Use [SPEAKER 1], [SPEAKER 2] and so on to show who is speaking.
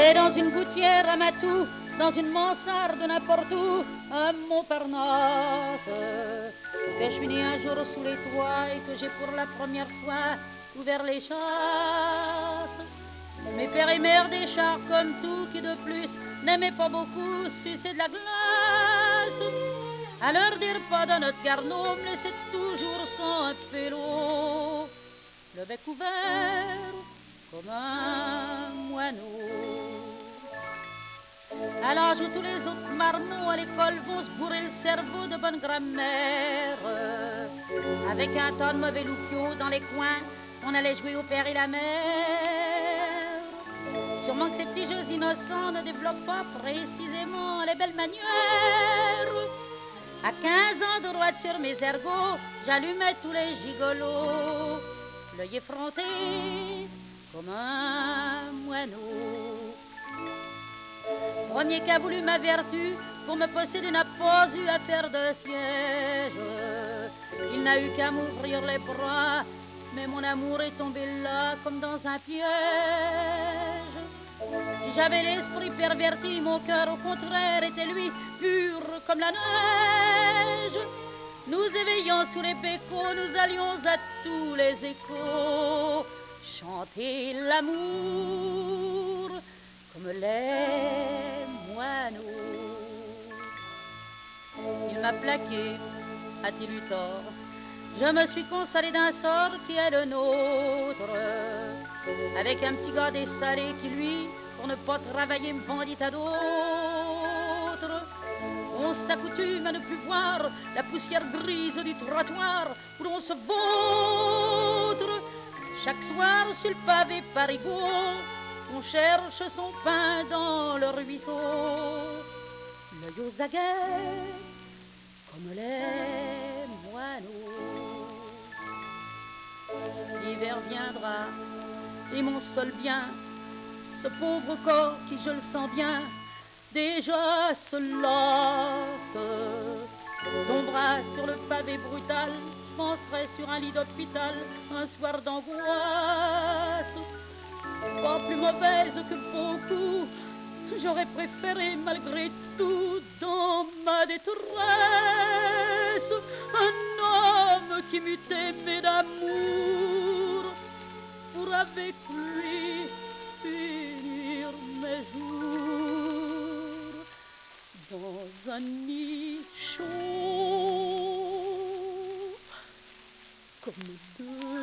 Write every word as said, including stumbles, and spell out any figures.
[SPEAKER 1] Et dans une gouttière à Matou, dans une mansarde n'importe où, à Montparnasse, que je finis un jour sous les toits et que j'ai pour la première fois ouvert les chasses. Mes pères et mères des chars comme tout qui de plus n'aimaient pas beaucoup sucer de la glace. À leur dire pas de notre garneau, me laissait toujours sans un pélo, le bec ouvert comme un moineau. À l'âge où tous les autres marmots à l'école vont se bourrer le cerveau de bonne grammaire, avec un tas de mauvais loupiaux dans les coins, on allait jouer au père et la mère. Sûrement que ces petits jeux innocents ne développent pas précisément les belles manières. À quinze ans de droite sur mes ergots, j'allumais tous les gigolos, l'œil effronté comme un moineau. Premier qu'a voulu ma vertu, pour me posséder n'a pas eu à faire de siège. Il n'a eu qu'à m'ouvrir les bras, mais mon amour est tombé là comme dans un piège. Si j'avais l'esprit perverti, mon cœur au contraire était lui, pur comme la neige. Nous éveillant sous les bécots, nous allions à tous les échos chanter l'amour comme les moineaux. Il m'a plaqué, a-t-il eu tort? Je me suis consolé d'un sort qui est le nôtre, avec un petit gars des salés qui lui, pour ne pas travailler, me vendit à d'autres. On s'accoutume à ne plus voir la poussière grise du trottoir où l'on se vautre. Chaque soir sur le pavé parigot, on cherche son pain dans le ruisseau, l'œil aux aguets comme les moineaux. L'hiver viendra et mon seul bien, ce pauvre corps qui, je le sens bien, déjà se lasse, tombera sur le pavé brutal. Je penserai sur un lit d'hôpital un soir d'angoisse. Pas plus mauvaise que beaucoup, j'aurais préféré malgré tout dans ma détresse un homme qui m'eût aimé d'amour pour avec lui finir mes jours dans un nid chaud comme deux.